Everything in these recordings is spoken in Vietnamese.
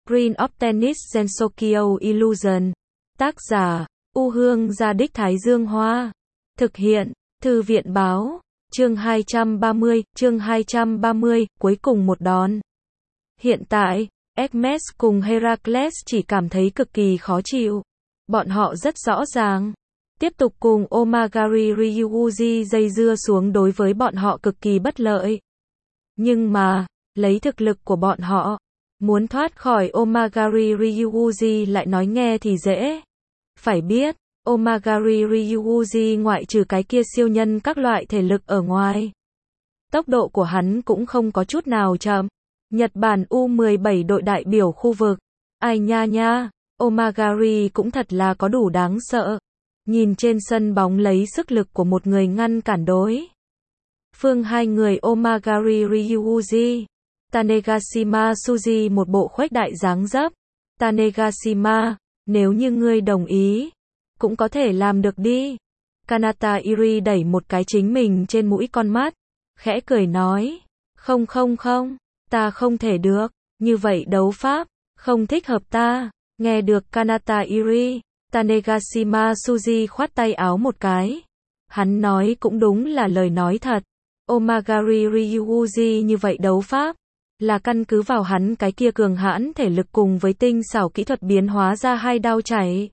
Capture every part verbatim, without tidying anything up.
Green of Tennis Gensokyo Illusion. Tác giả, U Hương Gia Đích Thái Dương Hoa. Thực hiện, Thư viện Báo. Chương hai trăm ba mươi, chương hai trăm ba mươi, cuối cùng một đòn. Hiện tại, Hermes cùng Heracles chỉ cảm thấy cực kỳ khó chịu. Bọn họ rất rõ ràng. Tiếp tục cùng Omagari Ryuuji dây dưa xuống đối với bọn họ cực kỳ bất lợi. Nhưng mà, lấy thực lực của bọn họ, muốn thoát khỏi Omagari Ryuuji lại nói nghe thì dễ. Phải biết, Omagari Ryuuji ngoại trừ cái kia siêu nhân các loại thể lực ở ngoài, tốc độ của hắn cũng không có chút nào chậm. Nhật Bản U mười bảy đội đại biểu khu vực. Ai nha nha, Omagari cũng thật là có đủ đáng sợ. Nhìn trên sân bóng lấy sức lực của một người ngăn cản đối phương hai người Omagari Ryuuji. Tanegashima Suji một bộ khuếch đại dáng dấp. Tanegashima, nếu như ngươi đồng ý, cũng có thể làm được đi. Kanata Iri đẩy một cái chính mình trên mũi con mắt, khẽ cười nói, không không không, ta không thể được, như vậy đấu pháp, không thích hợp ta. Nghe được Kanata Iri, Tanegashima Suji khoát tay áo một cái. Hắn nói cũng đúng là lời nói thật. Omagari Ryuuji như vậy đấu pháp, là căn cứ vào hắn cái kia cường hãn thể lực cùng với tinh xảo kỹ thuật biến hóa ra hai đao chảy.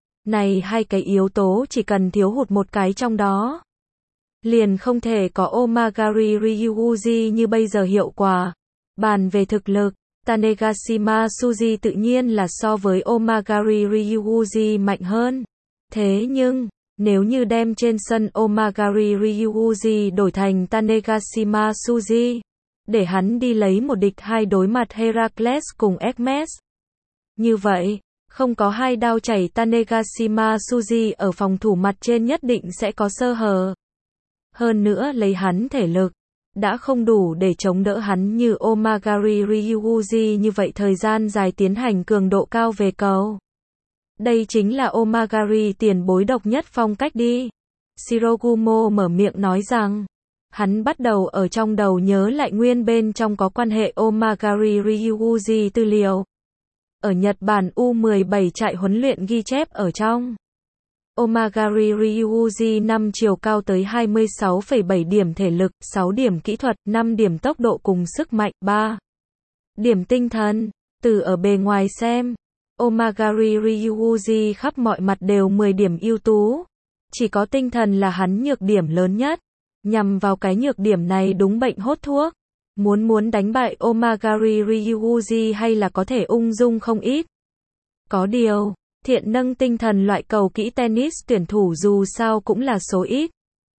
Này hai cái yếu tố chỉ cần thiếu hụt một cái trong đó, liền không thể có Omagari Ryuuji như bây giờ hiệu quả. Bàn về thực lực, Tanegashima Suji tự nhiên là so với Omagari Ryuuji mạnh hơn. Thế nhưng, nếu như đem trên sân Omagari Ryuuji đổi thành Tanegashima Suji, để hắn đi lấy một địch hai đối mặt Heracles cùng Hermes, như vậy, không có hai đao chảy Tanegashima Suji ở phòng thủ mặt trên nhất định sẽ có sơ hở. Hơn nữa lấy hắn thể lực, đã không đủ để chống đỡ hắn như Omagari Ryuuji như vậy thời gian dài tiến hành cường độ cao về cầu. Đây chính là Omagari tiền bối độc nhất phong cách đi. Shirogumo mở miệng nói rằng, hắn bắt đầu ở trong đầu nhớ lại nguyên bên trong có quan hệ Omagari Ryuuji tư liệu. Ở Nhật Bản U mười bảy trại huấn luyện ghi chép ở trong. Omagari Ryuuji năm chiều cao tới hai mươi sáu phẩy bảy điểm thể lực, sáu điểm kỹ thuật, năm điểm tốc độ cùng sức mạnh, ba điểm tinh thần. Từ ở bề ngoài xem, Omagari Ryuuji khắp mọi mặt đều mười điểm ưu tú. Chỉ có tinh thần là hắn nhược điểm lớn nhất. Nhằm vào cái nhược điểm này đúng bệnh hốt thuốc. Muốn muốn đánh bại Omagari Ryuuji hay là có thể ung dung không ít. Có điều, thiện nâng tinh thần loại cầu kỹ tennis tuyển thủ dù sao cũng là số ít.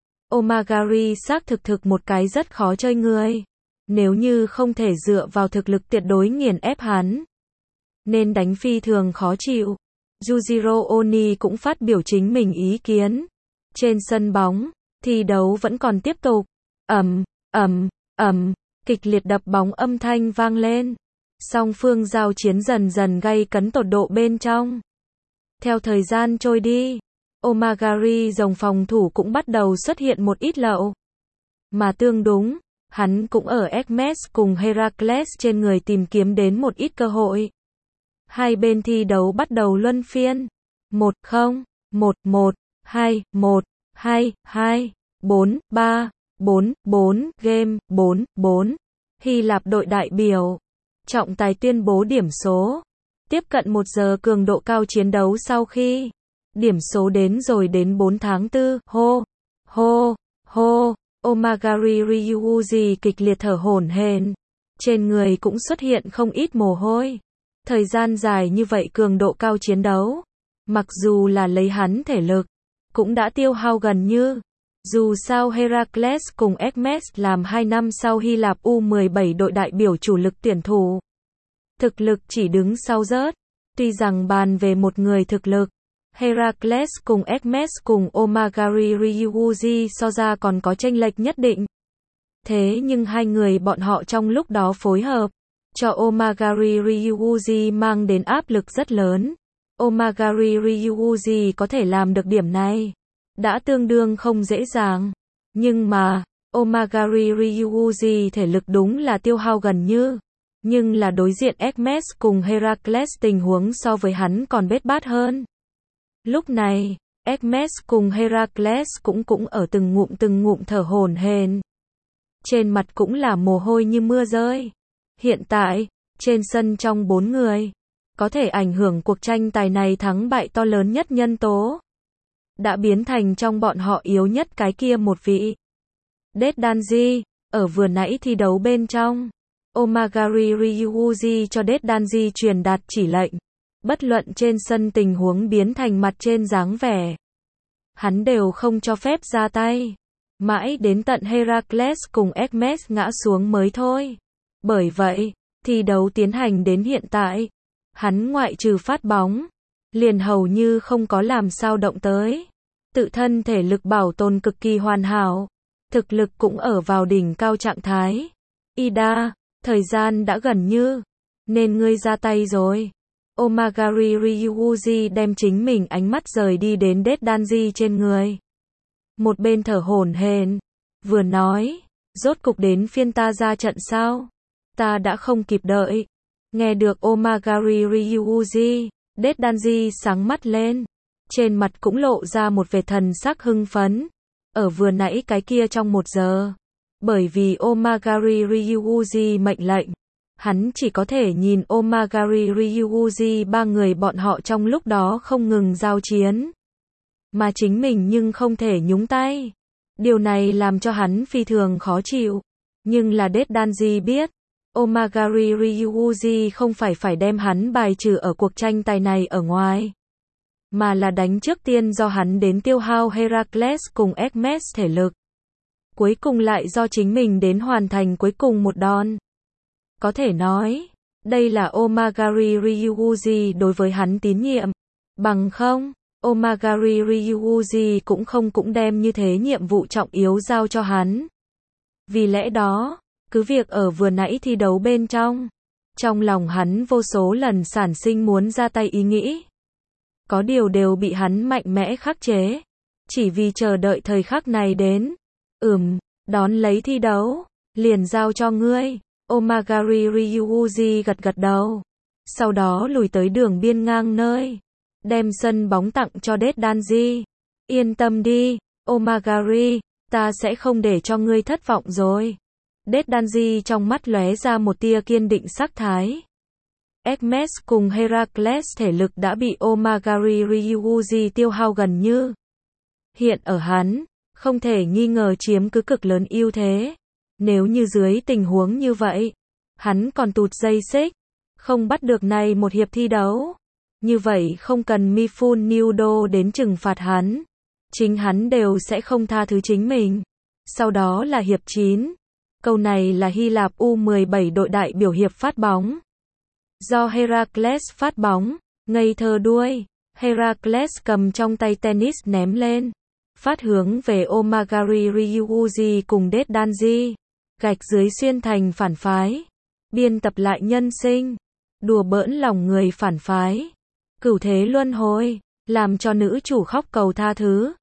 Omagari xác thực thực một cái rất khó chơi người. Nếu như không thể dựa vào thực lực tuyệt đối nghiền ép hắn, nên đánh phi thường khó chịu. Yujiro Oni cũng phát biểu chính mình ý kiến. Trên sân bóng, thi đấu vẫn còn tiếp tục. Ầm, ầm, ầm, kịch liệt đập bóng âm thanh vang lên. Song phương giao chiến dần dần gay cấn tột độ bên trong. Theo thời gian trôi đi, Omagari dòng phòng thủ cũng bắt đầu xuất hiện một ít lậu. Mà tương đúng, hắn cũng ở Hermes cùng Heracles trên người tìm kiếm đến một ít cơ hội. Hai bên thi đấu bắt đầu luân phiên. một không, một một, hai một, hai hai, bốn ba, bốn bốn, game, bốn bốn. Hy Lạp đội đại biểu. Trọng tài tuyên bố điểm số. Tiếp cận một giờ cường độ cao chiến đấu sau khi điểm số đến rồi đến bốn tháng tư, hô, hô, hô, Omagari Ryuuji kịch liệt thở hổn hển. Trên người cũng xuất hiện không ít mồ hôi. Thời gian dài như vậy cường độ cao chiến đấu, mặc dù là lấy hắn thể lực, cũng đã tiêu hao gần như. Dù sao Heracles cùng Hermes làm hai năm sau Hy Lạp U mười bảy đội đại biểu chủ lực tuyển thủ. Thực lực chỉ đứng sau rớt. Tuy rằng bàn về một người thực lực, Heracles cùng Hermes cùng Omagari Ryuuji so ra còn có chênh lệch nhất định. Thế nhưng hai người bọn họ trong lúc đó phối hợp, cho Omagari Ryuuji mang đến áp lực rất lớn. Omagari Ryuuji có thể làm được điểm này, đã tương đương không dễ dàng. Nhưng mà, Omagari Ryuuji thể lực đúng là tiêu hao gần như. Nhưng là đối diện Hermes cùng Heracles tình huống so với hắn còn bết bát hơn. Lúc này, Hermes cùng Heracles cũng cũng ở từng ngụm từng ngụm thở hổn hển. Trên mặt cũng là mồ hôi như mưa rơi. Hiện tại, trên sân trong bốn người, có thể ảnh hưởng cuộc tranh tài này thắng bại to lớn nhất nhân tố, đã biến thành trong bọn họ yếu nhất cái kia một vị. Dead Danji, ở vừa nãy thi đấu bên trong, Omagari Ryuji cho Dead Danji truyền đạt chỉ lệnh. Bất luận trên sân tình huống biến thành mặt trên dáng vẻ, hắn đều không cho phép ra tay. Mãi đến tận Heracles cùng Hermes ngã xuống mới thôi. Bởi vậy, thi đấu tiến hành đến hiện tại, hắn ngoại trừ phát bóng, liền hầu như không có làm sao động tới. Tự thân thể lực bảo tồn cực kỳ hoàn hảo, thực lực cũng ở vào đỉnh cao trạng thái. Ida, thời gian đã gần như, nên ngươi ra tay rồi. Omagari Ryuji đem chính mình ánh mắt rời đi đến Dead Danji trên người. Một bên thở hổn hển, vừa nói, rốt cục đến phiên ta ra trận sao? Ta đã không kịp đợi. Nghe được Omagari Ryuji, Dead Danji sáng mắt lên, trên mặt cũng lộ ra một vẻ thần sắc hưng phấn. Ở vừa nãy cái kia trong một giờ, bởi vì Omagari Ryuji mệnh lệnh, hắn chỉ có thể nhìn Omagari Ryuji ba người bọn họ trong lúc đó không ngừng giao chiến. Mà chính mình nhưng không thể nhúng tay. Điều này làm cho hắn phi thường khó chịu. Nhưng là Dead Danji biết, Omagari Ryuji không phải phải đem hắn bài trừ ở cuộc tranh tài này ở ngoài, mà là đánh trước tiên do hắn đến tiêu hao Heracles cùng Hermes thể lực. Cuối cùng lại do chính mình đến hoàn thành cuối cùng một đòn. Có thể nói, đây là Omagari Ryuji đối với hắn tín nhiệm. Bằng không, Omagari Ryuji cũng không cũng đem như thế nhiệm vụ trọng yếu giao cho hắn. Vì lẽ đó, cứ việc ở vừa nãy thi đấu bên trong, trong lòng hắn vô số lần sản sinh muốn ra tay ý nghĩ. Có điều đều bị hắn mạnh mẽ khắc chế. Chỉ vì chờ đợi thời khắc này đến. Ừm, đón lấy thi đấu, liền giao cho ngươi. Omagari Ryuji gật gật đầu. Sau đó lùi tới đường biên ngang nơi, đem sân bóng tặng cho Dead Danji. Yên tâm đi, Omagari, ta sẽ không để cho ngươi thất vọng rồi. Dead Danji trong mắt lóe ra một tia kiên định sắc thái. Hermes cùng Heracles thể lực đã bị Omagari Ryuji tiêu hao gần như. Hiện ở hắn, không thể nghi ngờ chiếm cứ cực lớn ưu thế. Nếu như dưới tình huống như vậy, hắn còn tụt dây xích, không bắt được này một hiệp thi đấu. Như vậy không cần Mifune Nudo đến trừng phạt hắn. Chính hắn đều sẽ không tha thứ chính mình. Sau đó là hiệp chín. Câu này là Hy Lạp U mười bảy đội đại biểu hiệp phát bóng. Do Heracles phát bóng, ngây thơ đuôi, Heracles cầm trong tay tennis ném lên, phát hướng về Omagari Ryuji cùng Dead Danji, gạch dưới xuyên thành phản phái, biên tập lại nhân sinh, đùa bỡn lòng người phản phái, cửu thế luân hồi, làm cho nữ chủ khóc cầu tha thứ.